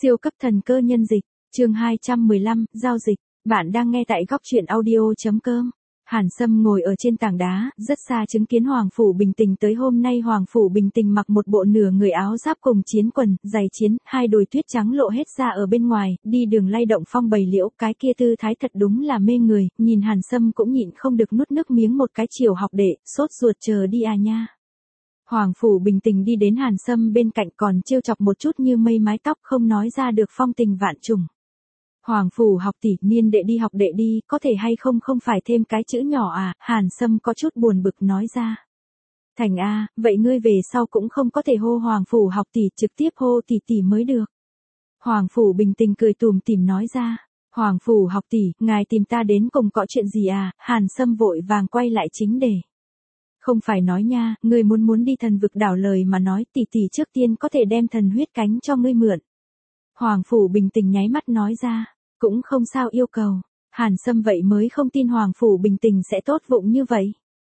Siêu cấp thần cơ nhân dịch, chương 215, giao dịch, bạn đang nghe tại góc truyện audio.com. Hàn Sâm ngồi ở trên tảng đá, rất xa chứng kiến Hoàng Phủ Bình Tình tới. Hôm nay Hoàng Phủ Bình Tình mặc một bộ nửa người áo giáp cùng chiến quần, giày chiến, hai đùi tuyết trắng lộ hết ra ở bên ngoài, đi đường lay động phong bầy liễu, cái kia tư thái thật đúng là mê người, nhìn Hàn Sâm cũng nhịn không được nuốt nước miếng một cái. Chiều học đệ, sốt ruột chờ đi à nha. Hoàng Phủ Bình Tình đi đến Hàn Sâm bên cạnh còn trêu chọc một chút như mây mái tóc không nói ra được phong tình vạn trùng. Hoàng Phủ học tỷ, niên đệ đi học đệ đi, có thể hay không không phải thêm cái chữ nhỏ à, Hàn Sâm có chút buồn bực nói ra. Thành a, vậy ngươi về sau cũng không có thể hô Hoàng Phủ học tỷ, trực tiếp hô tỷ tỷ mới được. Hoàng Phủ Bình Tình cười tủm tỉm nói ra. Hoàng Phủ học tỷ, ngài tìm ta đến cùng có chuyện gì à, Hàn Sâm vội vàng quay lại chính đề. Không phải nói nha, ngươi muốn đi thần vực đảo lời mà nói, tỷ tỷ trước tiên có thể đem thần huyết cánh cho ngươi mượn. Hoàng Phủ Bình Tình nháy mắt nói ra, cũng không sao yêu cầu. Hàn Sâm vậy mới không tin Hoàng Phủ Bình Tình sẽ tốt vụng như vậy.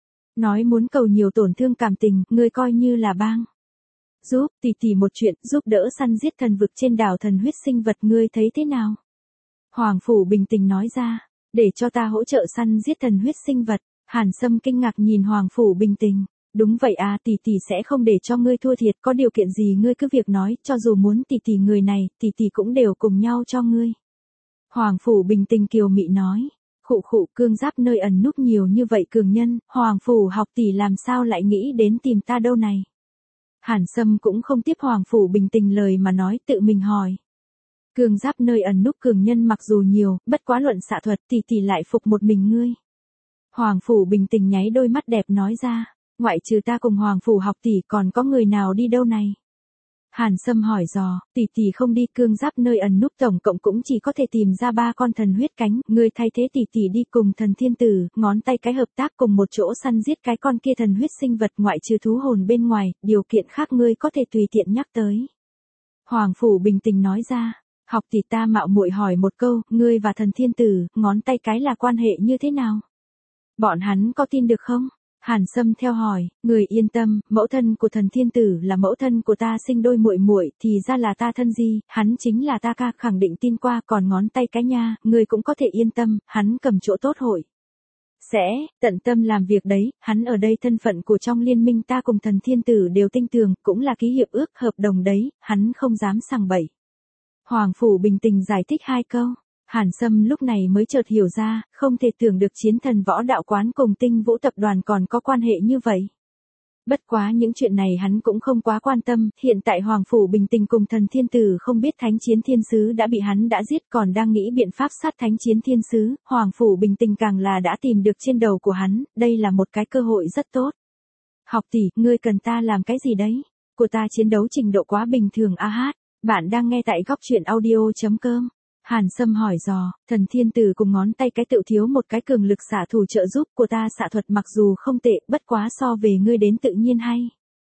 Nói muốn cầu nhiều tổn thương cảm tình, ngươi coi như là bang. Giúp tỷ tỷ một chuyện, giúp đỡ săn giết thần vực trên đảo thần huyết sinh vật, ngươi thấy thế nào? Hoàng Phủ Bình Tình nói ra, để cho ta hỗ trợ săn giết thần huyết sinh vật. Hàn Sâm kinh ngạc nhìn Hoàng Phủ Bình Tình. Đúng vậy à, tỷ tỷ sẽ không để cho ngươi thua thiệt, có điều kiện gì ngươi cứ việc nói, cho dù muốn tỷ tỷ người này, tỷ tỷ cũng đều cùng nhau cho ngươi. Hoàng Phủ Bình Tình kiều mị nói. Khụ khụ, cương giáp nơi ẩn núp nhiều như vậy cường nhân, Hoàng Phủ học tỷ làm sao lại nghĩ đến tìm ta đâu này. Hàn Sâm cũng không tiếp Hoàng Phủ Bình Tình lời mà nói, tự mình hỏi. Cương giáp nơi ẩn núp cường nhân mặc dù nhiều, bất quá luận xạ thuật tỷ tỷ lại phục một mình ngươi. Hoàng Phủ Bình Tình nháy đôi mắt đẹp nói ra, ngoại trừ ta cùng Hoàng Phủ học tỷ còn có người nào đi đâu này? Hàn Sâm hỏi dò, tỷ tỷ không đi, cương giáp nơi ẩn núp tổng cộng cũng chỉ có thể tìm ra 3 con thần huyết cánh, ngươi thay thế tỷ tỷ đi cùng thần thiên tử, ngón tay cái hợp tác cùng một chỗ săn giết cái con kia thần huyết sinh vật, ngoại trừ thú hồn bên ngoài, điều kiện khác ngươi có thể tùy tiện nhắc tới. Hoàng Phủ Bình Tình nói ra, học tỷ ta mạo muội hỏi một câu, ngươi và thần thiên tử, ngón tay cái là quan hệ như thế nào? Bọn hắn có tin được không? Hàn Sâm theo hỏi, người yên tâm, mẫu thân của thần thiên tử là mẫu thân của ta sinh đôi muội muội, thì ra là ta thân di, hắn chính là ta ca, khẳng định tin qua, còn ngón tay cái nha, người cũng có thể yên tâm, hắn cầm chỗ tốt hội. Sẽ, tận tâm làm việc đấy, hắn ở đây thân phận của trong liên minh ta cùng thần thiên tử đều tin tưởng, cũng là ký hiệp ước, hợp đồng đấy, hắn không dám sằng bậy. Hoàng Phủ Bình Tình giải thích 2 câu. Hàn Sâm lúc này mới chợt hiểu ra, không thể tưởng được chiến thần võ đạo quán cùng Tinh Vũ tập đoàn còn có quan hệ như vậy. Bất quá những chuyện này hắn cũng không quá quan tâm, hiện tại Hoàng Phủ Bình Tình cùng thần thiên tử không biết thánh chiến thiên sứ đã bị hắn đã giết, còn đang nghĩ biện pháp sát thánh chiến thiên sứ, Hoàng Phủ Bình Tình càng là đã tìm được trên đầu của hắn, đây là một cái cơ hội rất tốt. Học tỷ, ngươi cần ta làm cái gì đấy? Của ta chiến đấu trình độ quá bình thường a hát, bạn đang nghe tại góc truyện audio.com. Hàn Sâm hỏi dò, thần thiên tử cùng ngón tay cái tự thiếu một cái cường lực xạ thủ trợ giúp, của ta xạ thuật mặc dù không tệ, bất quá so về ngươi đến tự nhiên hay.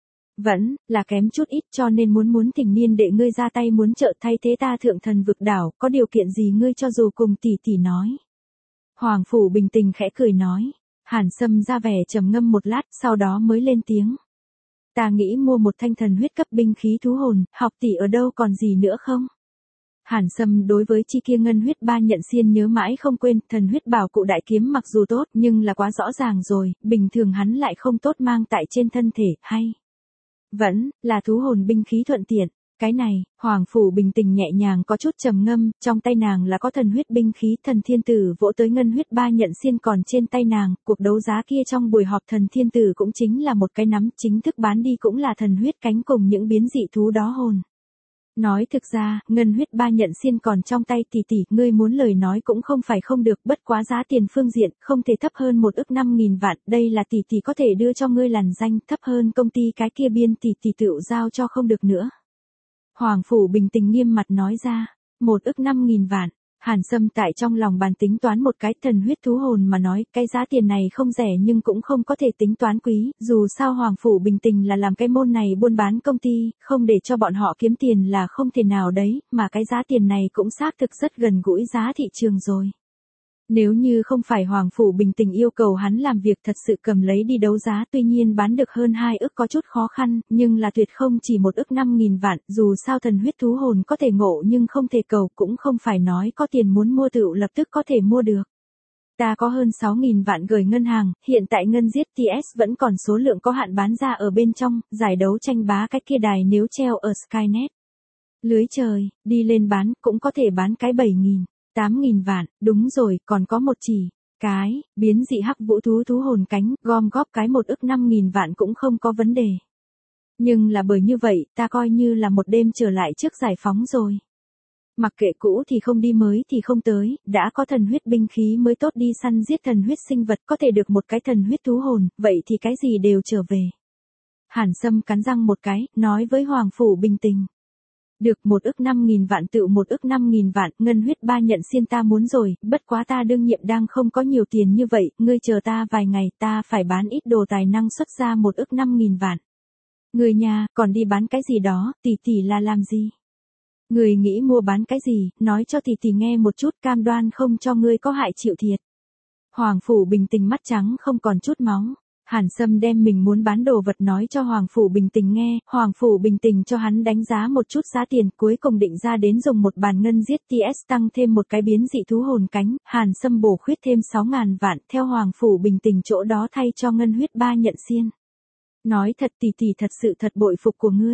Vẫn là kém chút ít, cho nên muốn thỉnh niên đệ ngươi ra tay muốn trợ thay thế ta thượng thần vực đảo, có điều kiện gì ngươi cho dù cùng tỷ tỷ nói. Hoàng Phủ Bình Tình khẽ cười nói. Hàn Sâm ra vẻ trầm ngâm một lát, sau đó mới lên tiếng. Ta nghĩ mua một thanh thần huyết cấp binh khí thú hồn, học tỷ ở đâu còn gì nữa không? Hàn Sâm đối với chi kia ngân huyết 3 nhận xiên nhớ mãi không quên, thần huyết bảo cụ đại kiếm mặc dù tốt nhưng là quá rõ ràng rồi, bình thường hắn lại không tốt mang tại trên thân thể, hay vẫn là thú hồn binh khí thuận tiện. Cái này, Hoàng Phủ Bình Tình nhẹ nhàng có chút trầm ngâm, trong tay nàng là có thần huyết binh khí, thần thiên tử vỗ tới ngân huyết 3 nhận xiên còn trên tay nàng, cuộc đấu giá kia trong buổi họp thần thiên tử cũng chính là một cái nắm, chính thức bán đi cũng là thần huyết cánh cùng những biến dị thú đó hồn. Nói thực ra, ngân huyết 3 nhận xiên còn trong tay tỷ tỷ, ngươi muốn lời nói cũng không phải không được, bất quá giá tiền phương diện, không thể thấp hơn 1 ức 5.000 vạn, đây là tỷ tỷ có thể đưa cho ngươi làn danh, thấp hơn công ty cái kia biên tỷ tỷ tựu giao cho không được nữa. Hoàng Phủ Bình Tình nghiêm mặt nói ra, 1 ức 5.000 vạn. Hàn Sâm tại trong lòng bàn tính toán một cái, thần huyết thú hồn mà nói, cái giá tiền này không rẻ nhưng cũng không có thể tính toán quý, dù sao Hoàng Phủ Bình Tình là làm cái môn này buôn bán công ty, không để cho bọn họ kiếm tiền là không thể nào đấy, mà cái giá tiền này cũng xác thực rất gần gũi giá thị trường rồi. Nếu như không phải Hoàng Phủ Bình Tình yêu cầu hắn làm việc thật sự cầm lấy đi đấu giá, tuy nhiên bán được hơn 2 ức có chút khó khăn, nhưng là tuyệt không chỉ 1 ức 5.000 vạn, dù sao thần huyết thú hồn có thể ngộ nhưng không thể cầu, cũng không phải nói có tiền muốn mua tựu lập tức có thể mua được. Ta có hơn 6.000 vạn gửi ngân hàng, hiện tại ngân giết TS vẫn còn số lượng có hạn bán ra ở bên trong, giải đấu tranh bá cái kia đài nếu treo ở Skynet. Lưới trời, đi lên bán, cũng có thể bán cái 7.000, 8.000 vạn, đúng rồi, còn có một chỉ, cái, biến dị hắc vũ thú thú hồn cánh, gom góp cái 1 ức 5.000 vạn cũng không có vấn đề. Nhưng là bởi như vậy, ta coi như là một đêm trở lại trước giải phóng rồi. Mặc kệ cũ thì không đi mới thì không tới, đã có thần huyết binh khí mới tốt đi săn giết thần huyết sinh vật có thể được một cái thần huyết thú hồn, vậy thì cái gì đều trở về. Hàn Sâm cắn răng một cái, nói với Hoàng Phủ Bình Tình. Được 1 ức 5.000 vạn tựu 1 ức 5.000 vạn, ngân huyết ba nhận xiên ta muốn rồi, bất quá ta đương nhiệm đang không có nhiều tiền như vậy, ngươi chờ ta vài ngày, ta phải bán ít đồ tài năng xuất ra 1 ức 5.000 vạn. Người nhà, còn đi bán cái gì đó, tỷ tỷ là làm gì? Người nghĩ mua bán cái gì, nói cho tỷ tỷ nghe một chút, cam đoan không cho ngươi có hại chịu thiệt. Hoàng Phủ Bình Tình mắt trắng không còn chút máu. Hàn Sâm đem mình muốn bán đồ vật nói cho Hoàng Phủ Bình Tình nghe, Hoàng Phủ Bình Tình cho hắn đánh giá một chút giá tiền, cuối cùng định ra đến dùng một bàn ngân giết TS tăng thêm một cái biến dị thú hồn cánh, Hàn Sâm bổ khuyết thêm 6.000 vạn, theo Hoàng Phủ Bình Tình chỗ đó thay cho ngân huyết ba nhận xiên. Nói thật tỷ tỷ thật sự thật bội phục của ngươi.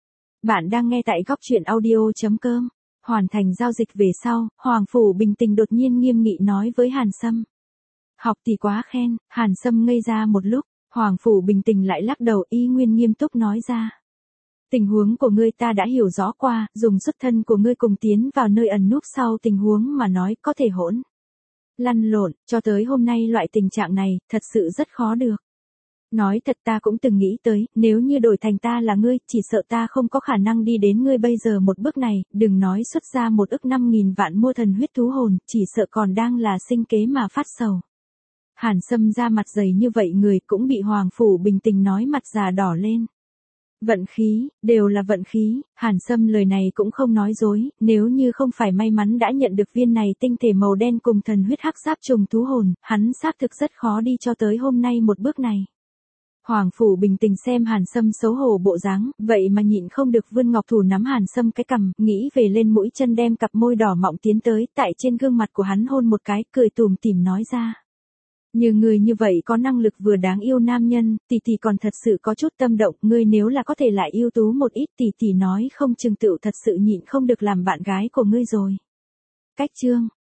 Bạn đang nghe tại góc truyện audio.com. Hoàn thành giao dịch về sau, Hoàng Phủ Bình Tình đột nhiên nghiêm nghị nói với Hàn Sâm. Học tỷ quá khen, Hàn Sâm ngây ra một lúc, Hoàng Phủ Bình Tình lại lắc đầu y nguyên nghiêm túc nói ra. Tình huống của ngươi ta đã hiểu rõ qua, dùng xuất thân của ngươi cùng tiến vào nơi ẩn núp sau tình huống mà nói có thể hỗn. Lăn lộn, cho tới hôm nay loại tình trạng này, thật sự rất khó được. Nói thật ta cũng từng nghĩ tới, nếu như đổi thành ta là ngươi, chỉ sợ ta không có khả năng đi đến ngươi bây giờ một bước này, đừng nói xuất ra 1 ức 5.000 vạn mua thần huyết thú hồn, chỉ sợ còn đang là sinh kế mà phát sầu. Hàn Sâm ra mặt dày như vậy người cũng bị Hoàng Phủ Bình Tình nói mặt già đỏ lên. Vận khí, đều là vận khí, Hàn Sâm lời này cũng không nói dối, nếu như không phải may mắn đã nhận được viên này tinh thể màu đen cùng thần huyết hắc giáp trùng thú hồn, hắn xác thực rất khó đi cho tới hôm nay một bước này. Hoàng Phủ Bình Tình xem Hàn Sâm xấu hổ bộ dáng, vậy mà nhịn không được vươn ngọc thủ nắm Hàn Sâm cái cằm, nghĩ về lên mũi chân đem cặp môi đỏ mọng tiến tới, tại trên gương mặt của hắn hôn một cái, cười tủm tỉm nói ra. Như người như vậy có năng lực vừa đáng yêu nam nhân, tỷ tỷ còn thật sự có chút tâm động, ngươi nếu là có thể lại ưu tú một ít tỷ tỷ nói không chừng tựu thật sự nhịn không được làm bạn gái của ngươi rồi. Cách chương